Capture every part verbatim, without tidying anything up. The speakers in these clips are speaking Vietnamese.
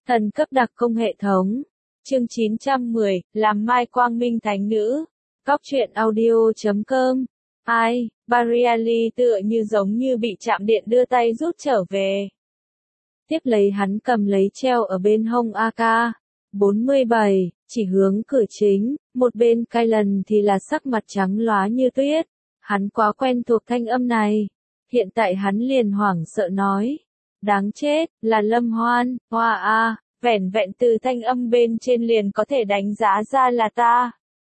Thần cấp đặc công hệ thống. Chương chín trăm mười, làm Mai Quang Minh thánh nữ. Góc truyện audio chấm com. Ai, Barriali tựa như giống như bị chạm điện đưa tay rút trở về. Tiếp lấy hắn cầm lấy treo ở bên hông a ca bốn mươi bảy, chỉ hướng cửa chính, một bên Kylan thì là sắc mặt trắng lóa như tuyết. Hắn quá quen thuộc thanh âm này. Hiện tại hắn liền hoảng sợ nói. Đáng chết, là Lâm Hoan, hoa a, vẻn vẹn từ thanh âm bên trên liền có thể đánh giá ra là ta.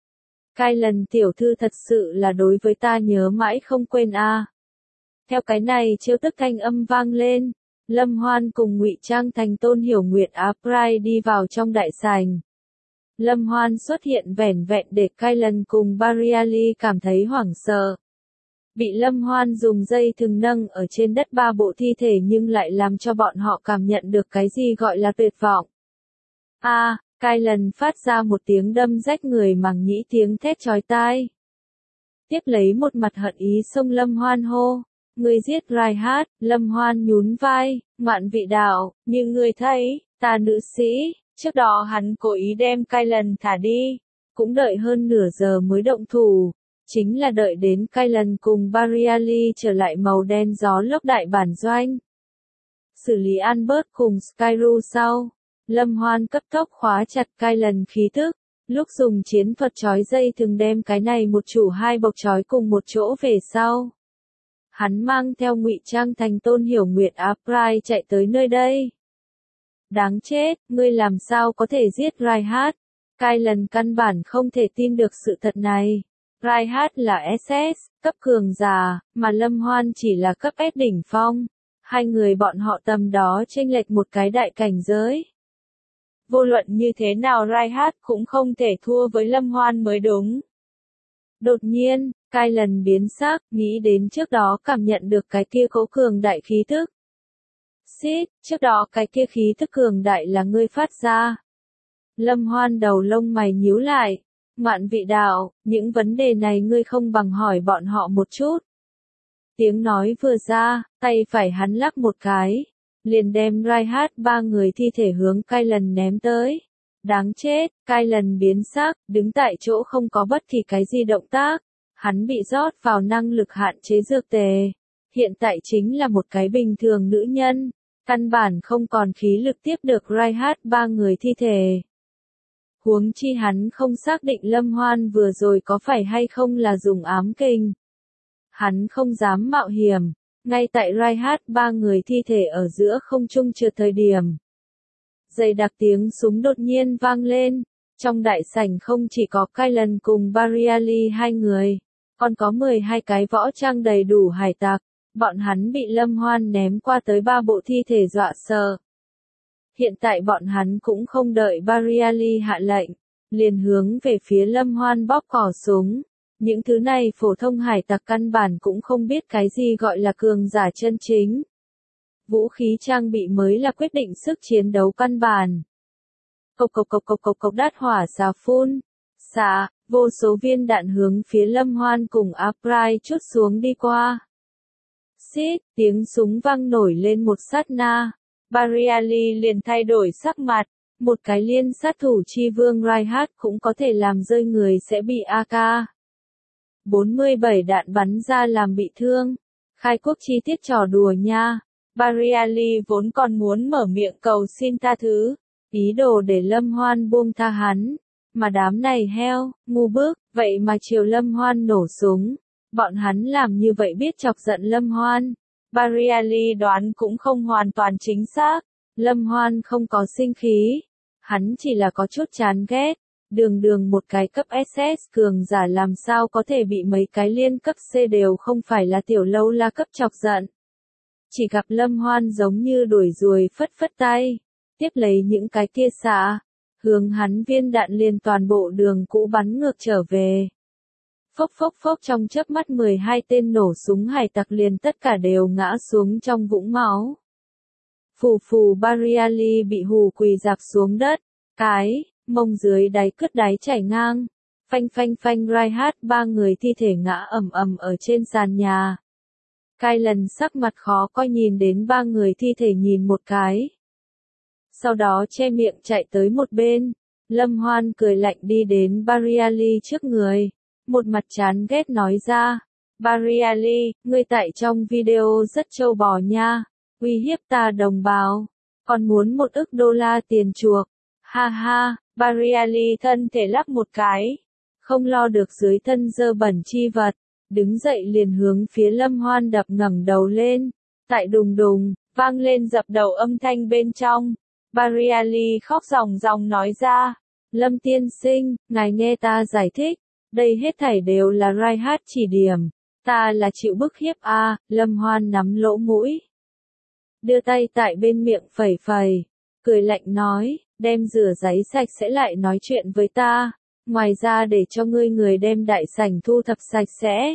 Kylan tiểu thư thật sự là đối với ta nhớ mãi không quên a. Theo cái này trêu tức thanh âm vang lên, Lâm Hoan cùng ngụy trang thành Tôn Hiểu Nguyệt Á Pride đi vào trong đại sảnh. Lâm Hoan xuất hiện vẻn vẹn để Kylan cùng Barriali cảm thấy hoảng sợ. Bị Lâm Hoan dùng dây thừng nâng ở trên đất ba bộ thi thể nhưng lại làm cho bọn họ cảm nhận được cái gì gọi là tuyệt vọng. A, à, Kylan phát ra một tiếng đâm rách người màng nhĩ tiếng thét chói tai. Tiếp lấy một mặt hận ý xông Lâm Hoan hô. Người giết Reinhardt, Lâm Hoan nhún vai, ngoạn vị đạo, như người thấy, ta nữ sĩ, trước đó hắn cố ý đem Kylan thả đi, cũng đợi hơn nửa giờ mới động thủ. Chính là đợi đến Kylan cùng Barriali trở lại màu đen gió lốc đại bản doanh. Xử lý Albert cùng Skyru sau, Lâm Hoan cấp tốc khóa chặt Kylan khí thức, lúc dùng chiến thuật trói dây thường đem cái này một chủ hai bọc trói cùng một chỗ về sau. Hắn mang theo ngụy trang thành Tôn Hiểu Nguyệt Á Pride chạy tới nơi đây. Đáng chết, ngươi làm sao có thể giết Reinhardt? Kylan căn bản không thể tin được sự thật này. Reinhardt là ét ét, cấp cường giả, mà Lâm Hoan chỉ là cấp S đỉnh phong. Hai người bọn họ tầm đó chênh lệch một cái đại cảnh giới. Vô luận như thế nào Reinhardt cũng không thể thua với Lâm Hoan mới đúng. Đột nhiên, Kylan biến sắc, nghĩ đến trước đó cảm nhận được cái kia cố cường đại khí thức. Xít, trước đó cái kia khí thức cường đại là ngươi phát ra. Lâm Hoan đầu lông mày nhíu lại. Ngoạn vị đạo, những vấn đề này ngươi không bằng hỏi bọn họ một chút. Tiếng nói vừa ra, tay phải hắn lắc một cái, liền đem Reinhardt ba người thi thể hướng Kylan ném tới. Đáng chết, Kylan biến sắc, đứng tại chỗ không có bất kỳ cái gì động tác. Hắn bị rót vào năng lực hạn chế dược tề. Hiện tại chính là một cái bình thường nữ nhân, căn bản không còn khí lực tiếp được Reinhardt ba người thi thể. Huống chi hắn không xác định Lâm Hoan vừa rồi có phải hay không là dùng ám kình. Hắn không dám mạo hiểm, ngay tại Reinhardt ba người thi thể ở giữa không trung trượt thời điểm. Dày đặc tiếng súng đột nhiên vang lên, trong đại sảnh không chỉ có Kylan cùng Barriali hai người, còn có mười hai cái võ trang đầy đủ hải tặc, bọn hắn bị Lâm Hoan ném qua tới ba bộ thi thể dọa sợ. Hiện tại bọn hắn cũng không đợi Barriali hạ lệnh, liền hướng về phía Lâm Hoan bóp cò súng. Những thứ này phổ thông hải tặc căn bản cũng không biết cái gì gọi là cường giả chân chính. Vũ khí trang bị mới là quyết định sức chiến đấu căn bản. Cộc cộc cộc cộc cộc cộc đát hỏa xà phun. Xạ, vô số viên đạn hướng phía Lâm Hoan cùng Á Pride chút xuống đi qua. Xít, tiếng súng vang nổi lên một sát na. Barriali liền thay đổi sắc mặt, một cái liên sát thủ chi vương Reinhardt cũng có thể làm rơi người sẽ bị a ca bốn mươi bảy đạn bắn ra làm bị thương. Khai quốc chi tiết trò đùa nha. Barriali vốn còn muốn mở miệng cầu xin tha thứ, ý đồ để Lâm Hoan buông tha hắn, mà đám này heo, ngu bức, vậy mà chiều Lâm Hoan nổ súng. Bọn hắn làm như vậy biết chọc giận Lâm Hoan. Barriali đoán cũng không hoàn toàn chính xác, Lâm Hoan không có sinh khí, hắn chỉ là có chút chán ghét, đường đường một cái cấp ét ét cường giả làm sao có thể bị mấy cái liên cấp C đều không phải là tiểu lâu la cấp chọc giận. Chỉ gặp Lâm Hoan giống như đuổi ruồi phất phất tay, tiếp lấy những cái kia xạ, hướng hắn viên đạn liền toàn bộ đường cũ bắn ngược trở về. Phốc phốc phốc trong chớp mắt mười hai tên nổ súng hải tặc liền tất cả đều ngã xuống trong vũng máu. Phù phù Barriali bị hù quỳ dạp xuống đất, cái, mông dưới đáy cứt đáy chảy ngang, phanh phanh phanh Reinhardt ba người thi thể ngã ầm ầm ở trên sàn nhà. Kylan sắc mặt khó coi nhìn đến ba người thi thể nhìn một cái. sau đó che miệng chạy tới một bên. Lâm Hoan cười lạnh đi đến Bariali trước người, một mặt chán ghét nói ra, Bariali, ngươi tại trong video rất trâu bò nha, uy hiếp ta đồng bào, còn muốn một ức đô la tiền chuộc, ha ha, Bariali thân thể lắc một cái, không lo được dưới thân dơ bẩn chi vật, đứng dậy liền hướng phía Lâm Hoan đập ngẩng đầu lên, tại đùng đùng, vang lên dập đầu âm thanh bên trong, Bariali khóc ròng ròng nói ra, Lâm tiên sinh, ngài nghe ta giải thích, đây hết thảy đều là Raihat chỉ điểm, ta là chịu bức hiếp a, à, Lâm Hoan nắm lỗ mũi, đưa tay tại bên miệng phẩy phẩy, cười lạnh nói, đem rửa giấy sạch sẽ lại nói chuyện với ta, ngoài ra để cho ngươi người đem đại sảnh thu thập sạch sẽ.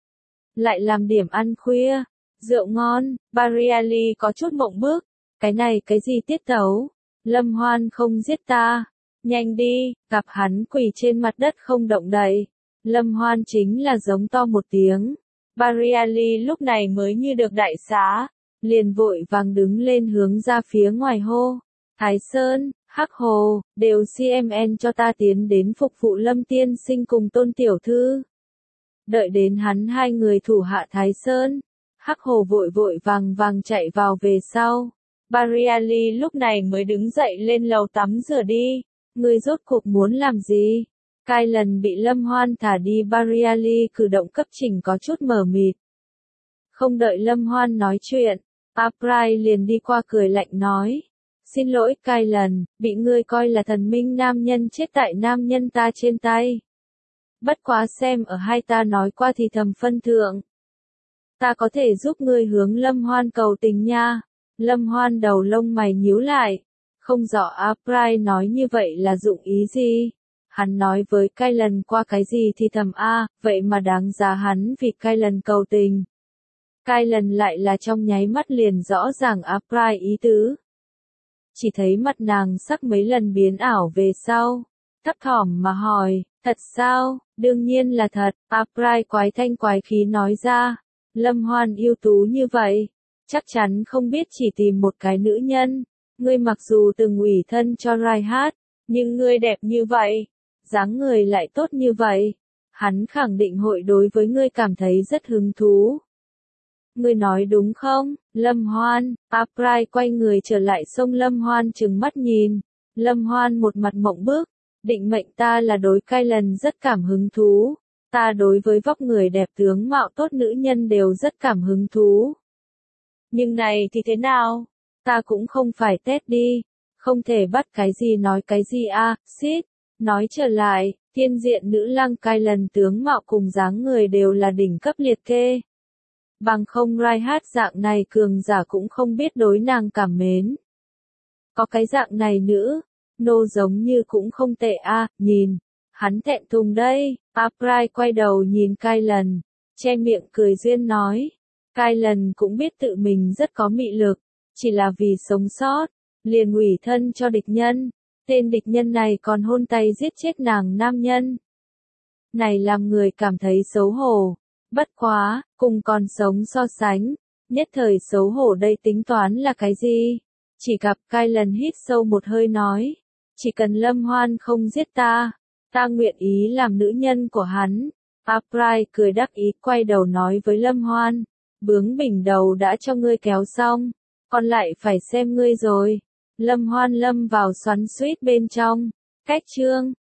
Lại làm điểm ăn khuya, rượu ngon, Bariali có chút mộng bước, cái này cái gì tiết tấu, Lâm Hoan không giết ta, nhanh đi, gặp hắn quỳ trên mặt đất không động đậy, Lâm Hoan chính là giống to một tiếng, Bariali lúc này mới như được đại xá, liền vội vàng đứng lên hướng ra phía ngoài hô, Thái Sơn, Hắc Hồ, đều xê em en cho ta tiến đến phục vụ Lâm tiên sinh cùng Tôn tiểu thư. Đợi đến hắn hai người thủ hạ Thái Sơn, Hắc Hồ vội vội vàng vàng chạy vào về sau. Bariali lúc này mới đứng dậy lên lầu tắm rửa đi. Ngươi rốt cuộc muốn làm gì? Cai lần bị Lâm Hoan thả đi, Bariali cử động cấp trình có chút mờ mịt. Không đợi Lâm Hoan nói chuyện, Aprai liền đi qua cười lạnh nói. Xin lỗi Cai lần, bị ngươi coi là thần minh nam nhân chết tại nam nhân ta trên tay. Bất quá xem ở hai ta nói qua thì thầm phân thượng. Ta có thể giúp ngươi hướng Lâm Hoan cầu tình nha. Lâm Hoan đầu lông mày nhíu lại. Không rõ Aprai nói như vậy là dụng ý gì. Hắn nói với Cai lần qua cái gì thì thầm a, vậy mà đáng giá hắn vì Cai lần cầu tình. Cai lần lại là trong nháy mắt liền rõ ràng Aprai ý tứ. Chỉ thấy mặt nàng sắc mấy lần biến ảo về sau. Thấp thỏm mà hỏi, thật sao? Đương nhiên là thật, Aprai quái thanh quái khí nói ra. Lâm Hoan ưu tú như vậy, chắc chắn không biết chỉ tìm một cái nữ nhân. Ngươi mặc dù từng ủy thân cho Raihat, nhưng ngươi đẹp như vậy, dáng người lại tốt như vậy. Hắn khẳng định hội đối với ngươi cảm thấy rất hứng thú. Ngươi nói đúng không, Lâm Hoan? Aprai quay người trở lại xông Lâm Hoan trừng mắt nhìn. Lâm Hoan một mặt mộng bước, định mệnh ta là đối Cai lần rất cảm hứng thú. Ta đối với vóc người đẹp tướng mạo tốt nữ nhân đều rất cảm hứng thú. Nhưng này thì thế nào? Ta cũng không phải tét đi. Không thể bắt cái gì nói cái gì a, à, xít. Nói trở lại, thiên diện nữ lang Cai lần tướng mạo cùng dáng người đều là đỉnh cấp liệt kê. Bằng không Raihat dạng này cường giả cũng không biết đối nàng cảm mến. Có cái dạng này nữ, nô giống như cũng không tệ a, à, nhìn. Hắn thẹn thùng đây, Aprai quay đầu nhìn Cai lần, che miệng cười duyên nói. Cai lần cũng biết tự mình rất có mị lực, chỉ là vì sống sót, liền ủy thân cho địch nhân. Tên địch nhân này còn hôn tay giết chết nàng nam nhân. Này làm người cảm thấy xấu hổ. Bất quá, cùng còn sống so sánh, nhất thời xấu hổ đây tính toán là cái gì? Chỉ gặp Cai lần hít sâu một hơi nói. Chỉ cần Lâm Hoan không giết ta, ta nguyện ý làm nữ nhân của hắn. Aprai cười đắc ý quay đầu nói với Lâm Hoan. Bướng bỉnh đầu đã cho ngươi kéo xong, còn lại phải xem ngươi rồi. Lâm Hoan lâm vào xoắn xuýt bên trong. Cách chương